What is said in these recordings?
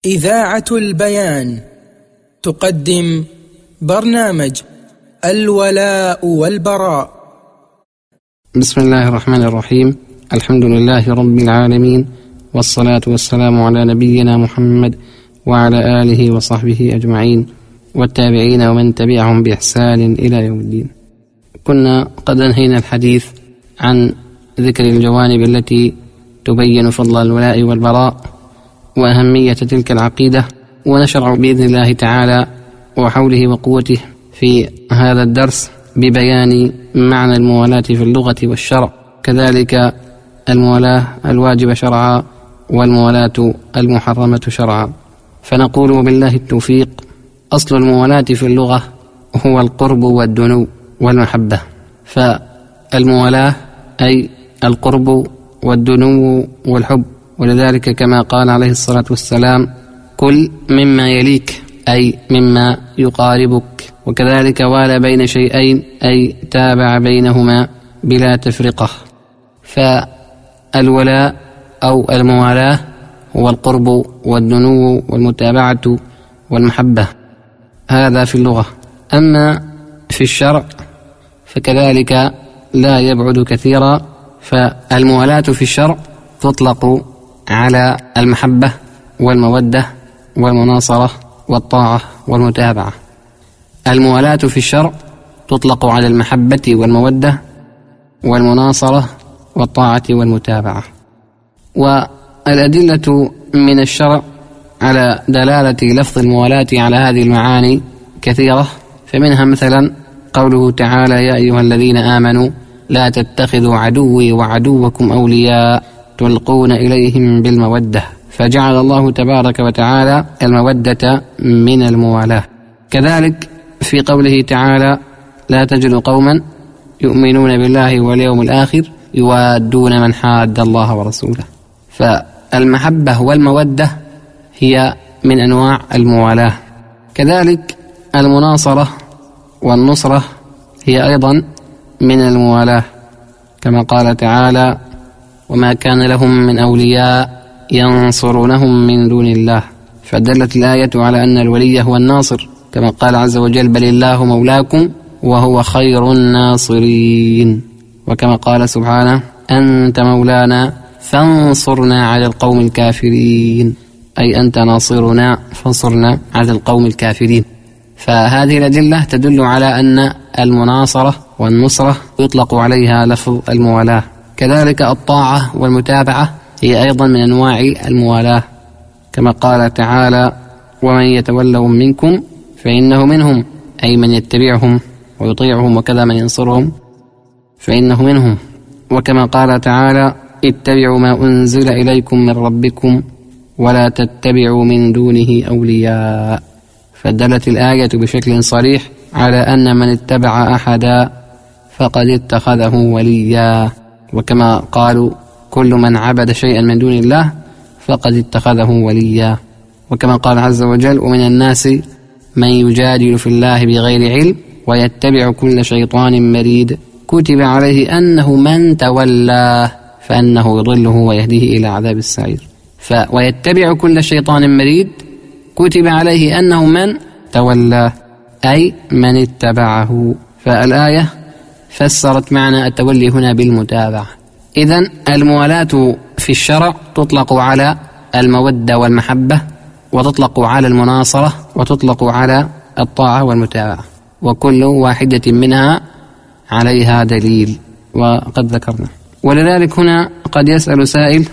إذاعة البيان تقدم برنامج الولاء والبراء. بسم الله الرحمن الرحيم. الحمد لله رب العالمين، والصلاة والسلام على نبينا محمد وعلى آله وصحبه أجمعين والتابعين ومن تبعهم بإحسان إلى يوم الدين. كنا قد أنهينا الحديث عن ذكر الجوانب التي تبين فضل الولاء والبراء وأهمية تلك العقيدة، ونشرع بإذن الله تعالى وحوله وقوته في هذا الدرس ببيان معنى الموالاة في اللغة والشرع، كذلك الموالاة الواجبة شرعا والموالاة المحرمة شرعا. فنقول بالله التوفيق: أصل الموالاة في اللغة هو القرب والدنو والمحبة. فالموالاة أي القرب والدنو والحب، ولذلك كما قال عليه الصلاة والسلام: كل مما يليك أي مما يقاربك. وكذلك والى بين شيئين أي تابع بينهما بلا تفرقة. فالولاء أو الموالاة هو القرب والدنو والمتابعة والمحبة، هذا في اللغة. أما في الشرع فكذلك لا يبعد كثيرا، فالموالاة في الشرع تطلق على المحبة والمودة والمناصرة والطاعة والمتابعة. الموالاة في الشرع تطلق على المحبة والمودة والمناصرة والطاعة والمتابعة. والأدلة من الشرع على دلالة لفظ الموالاة على هذه المعاني كثيرة، فمنها مثلا قوله تعالى: يا أيها الذين آمنوا لا تتخذوا عدوي وعدوكم أولياء تلقون إليهم بالمودة، فجعل الله تبارك وتعالى المودة من الموالاة. كذلك في قوله تعالى: لا تجد قوما يؤمنون بالله واليوم الآخر يوادون من حاد الله ورسوله. فالمحبة والمودة هي من أنواع الموالاة. كذلك المناصرة والنصرة هي أيضا من الموالاة، كما قال تعالى: وما كان لهم من أولياء ينصرونهم من دون الله. فدلت الآية على أن الولي هو الناصر، كما قال عز وجل: بل الله مولاكم وهو خير الناصرين. وكما قال سبحانه: أنت مولانا فانصرنا على القوم الكافرين، أي أنت ناصرنا فانصرنا على القوم الكافرين. فهذه الأدلة تدل على أن المناصرة والنصرة يطلق عليها لفظ الموالاة. كذلك الطاعة والمتابعة هي أيضا من أنواع الموالاة، كما قال تعالى: ومن يتولهم منكم فإنه منهم، أي من يتبعهم ويطيعهم، وكذا من ينصرهم فإنه منهم. وكما قال تعالى: اتبعوا ما أنزل إليكم من ربكم ولا تتبعوا من دونه أولياء. فدلت الآية بشكل صريح على أن من اتبع أحدا فقد اتخذه وليا. وكما قالوا: كل من عبد شيئا من دون الله فقد اتخذه وليا. وكما قال عز وجل: ومن الناس من يجادل في الله بغير علم ويتبع كل شيطان مريد كتب عليه أنه من تولاه فأنه يضله ويهديه إلى عذاب السعير. ويتبع كل شيطان مريد كتب عليه أنه من تولاه، أي من اتبعه. فالآية فسرت معنى التولي هنا بالمتابعة. إذن الموالاة في الشرع تطلق على المودة والمحبة، وتطلق على المناصرة، وتطلق على الطاعة والمتابعة، وكل واحدة منها عليها دليل وقد ذكرنا. ولذلك هنا قد يسأل سائل: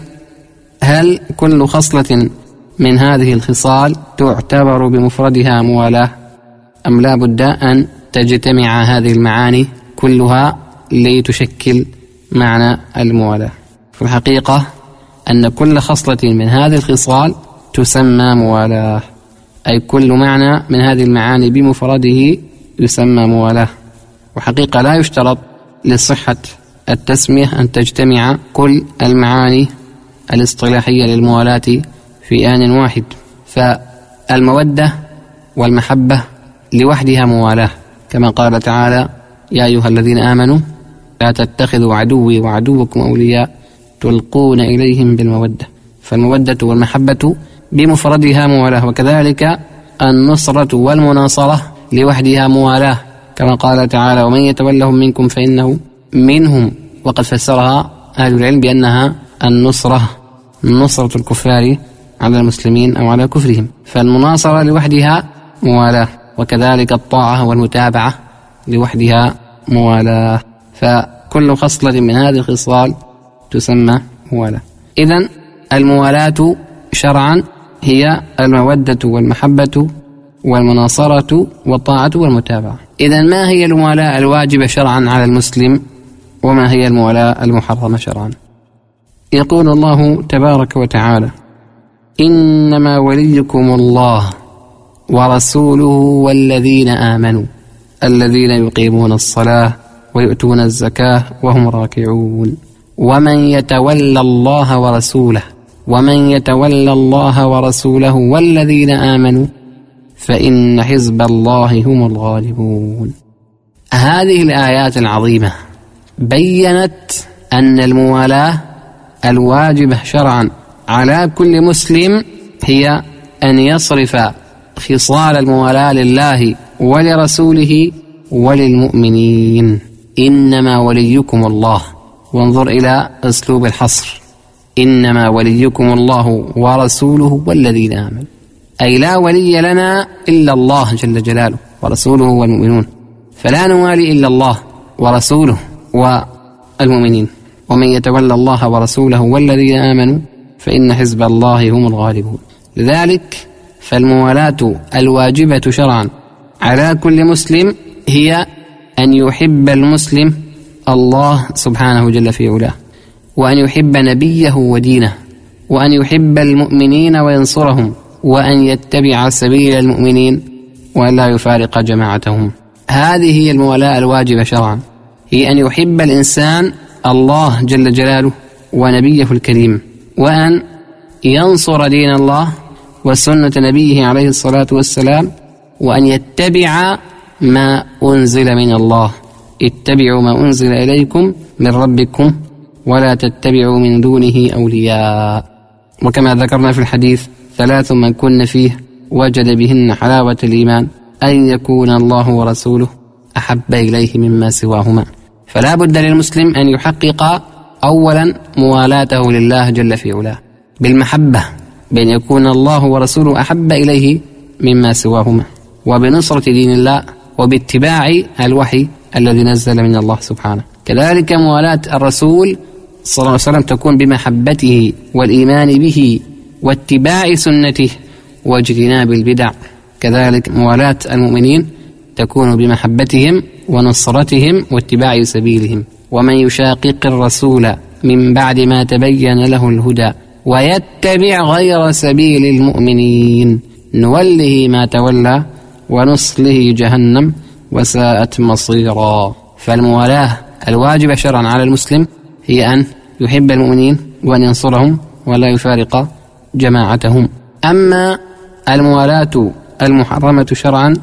هل كل خصلة من هذه الخصال تعتبر بمفردها موالاة، أم لا بد أن تجتمع هذه المعاني كلها لتشكل معنى الموالاة؟ في الحقيقة أن كل خصلة من هذه الخصال تسمى موالاة، أي كل معنى من هذه المعاني بمفرده يسمى موالاة. وحقيقة لا يشترط لصحة التسمية أن تجتمع كل المعاني الاصطلاحية للموالاة في آن واحد. فالمودة والمحبة لوحدها موالاة، كما قال تعالى: يا أيها الذين آمنوا لا تتخذوا عدوي وعدوكم أولياء تلقون إليهم بالمودة. فالمودة والمحبة بمفردها موالاة، وكذلك النصرة والمناصرة لوحدها موالاة، كما قال تعالى: ومن يتولهم منكم فإنه منهم، وقد فسرها أهل العلم بأنها النصرة، نصرة الكفار على المسلمين أو على كفرهم، فالمناصرة لوحدها موالاة، وكذلك الطاعة والمتابعة لوحدها موالاة، فكل خصلة من هذه الخصال تسمى موالاة. إذن الموالاة شرعا هي المودة والمحبة والمناصرة والطاعة والمتابعة. إذن ما هي الموالاة الواجبة شرعا على المسلم، وما هي الموالاة المحرمة شرعا؟ يقول الله تبارك وتعالى: إنما وليكم الله ورسوله والذين آمنوا الذين يقيمون الصلاة ويؤتون الزكاة وهم راكعون ومن يتولى الله ورسوله والذين آمنوا فإن حزب الله هم الغالبون. هذه الآيات العظيمة بيّنت أن الموالاة الواجبة شرعا على كل مسلم هي أن يصرف خصال الموالاة لله ولرسوله وللمؤمنين. إنما وليكم الله، وانظر إلى أسلوب الحصر، إنما وليكم الله ورسوله والذين آمنوا، أي لا ولي لنا إلا الله جل جلاله ورسوله والمؤمنون، فلا نوالي إلا الله ورسوله والمؤمنين. ومن يتولى الله ورسوله والذين آمنوا فإن حزب الله هم الغالبون. لذلك فالموالاة الواجبة شرعا على كل مسلم هي أن يحب المسلم الله سبحانه جل في علاه، وأن يحب نبيه ودينه، وأن يحب المؤمنين وينصرهم، وأن يتبع سبيل المؤمنين وأن لا يفارق جماعتهم. هذه هي الموالاة الواجبة شرعا، هي أن يحب الإنسان الله جل جلاله ونبيه الكريم، وأن ينصر دين الله وسنة نبيه عليه الصلاة والسلام، وأن يتبع ما أنزل من الله. اتبعوا ما أنزل إليكم من ربكم ولا تتبعوا من دونه أولياء. وكما ذكرنا في الحديث: 3 من كن فيه وجد بهن حلاوة الإيمان: أن يكون الله ورسوله أحب إليه مما سواهما. فلا بد للمسلم أن يحقق أولا موالاته لله جل في علاه بالمحبة، بأن يكون الله ورسوله أحب إليه مما سواهما، وبنصرة دين الله، وباتباع الوحي الذي نزل من الله سبحانه. كذلك موالاة الرسول صلى الله عليه وسلم تكون بمحبته والإيمان به واتباع سنته واجتناب البدع. كذلك موالاة المؤمنين تكون بمحبتهم ونصرتهم واتباع سبيلهم. ومن يشاقق الرسول من بعد ما تبين له الهدى ويتبع غير سبيل المؤمنين نوله ما تولى ونصله جهنم وساءت مصيرا. فالموالاة الواجبة شرعا على المسلم هي أن يحب المؤمنين وأن ينصرهم ولا يفارق جماعتهم. أما الموالاة المحرمة شرعا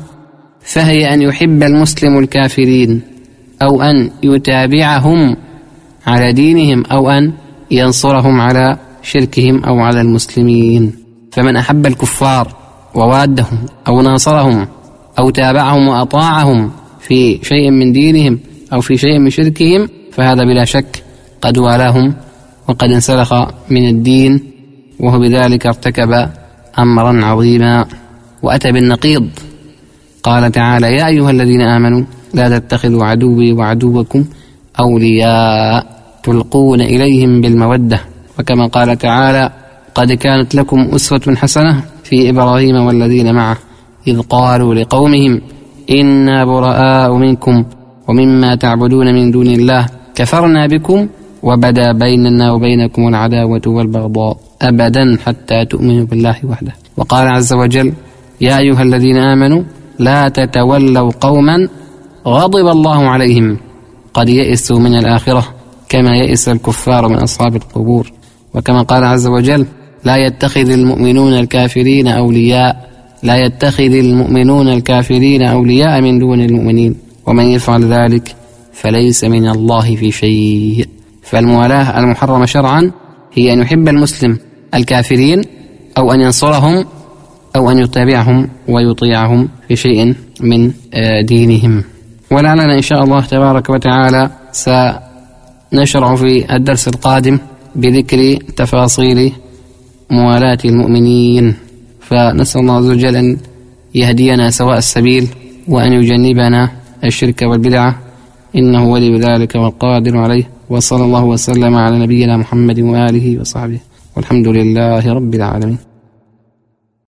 فهي أن يحب المسلم الكافرين، أو أن يتابعهم على دينهم، أو أن ينصرهم على شركهم أو على المسلمين. فمن أحب الكفار ووادهم أو ناصرهم أو تابعهم وأطاعهم في شيء من دينهم أو في شيء من شركهم فهذا بلا شك قد والاهم وقد انسلخ من الدين، وهو بذلك ارتكب أمرا عظيما وأتى بالنقيض. قال تعالى: يا أيها الذين آمنوا لا تتخذوا عدوي وعدوكم أولياء تلقون إليهم بالمودة. وكما قال تعالى: قد كانت لكم أسوة حسنة في إبراهيم والذين معه إذ قالوا لقومهم إنا براء منكم ومما تعبدون من دون الله كفرنا بكم وبدا بيننا وبينكم العداوة والبغضاء أبدا حتى تؤمنوا بالله وحده. وقال عز وجل: يا أيها الذين آمنوا لا تتولوا قوما غضب الله عليهم قد يئسوا من الآخرة كما يئس الكفار من أصحاب القبور. وكما قال عز وجل: لا يتخذ المؤمنون الكافرين أولياء من دون المؤمنين ومن يفعل ذلك فليس من الله في شيء. فالموالاة المحرمة شرعا هي أن يحب المسلم الكافرين أو أن ينصرهم أو أن يتابعهم ويطيعهم في شيء من دينهم. ولعلنا إن شاء الله تبارك وتعالى سنشرع في الدرس القادم بذكر تفاصيل موالاة المؤمنين، فنسأل الله عز وجل أن يهدينا سواء السبيل وأن يجنبنا الشرك والبدعة، إنه ولي ذلك والقادر عليه. وصلى الله وسلم على نبينا محمد وآله وصحبه، والحمد لله رب العالمين.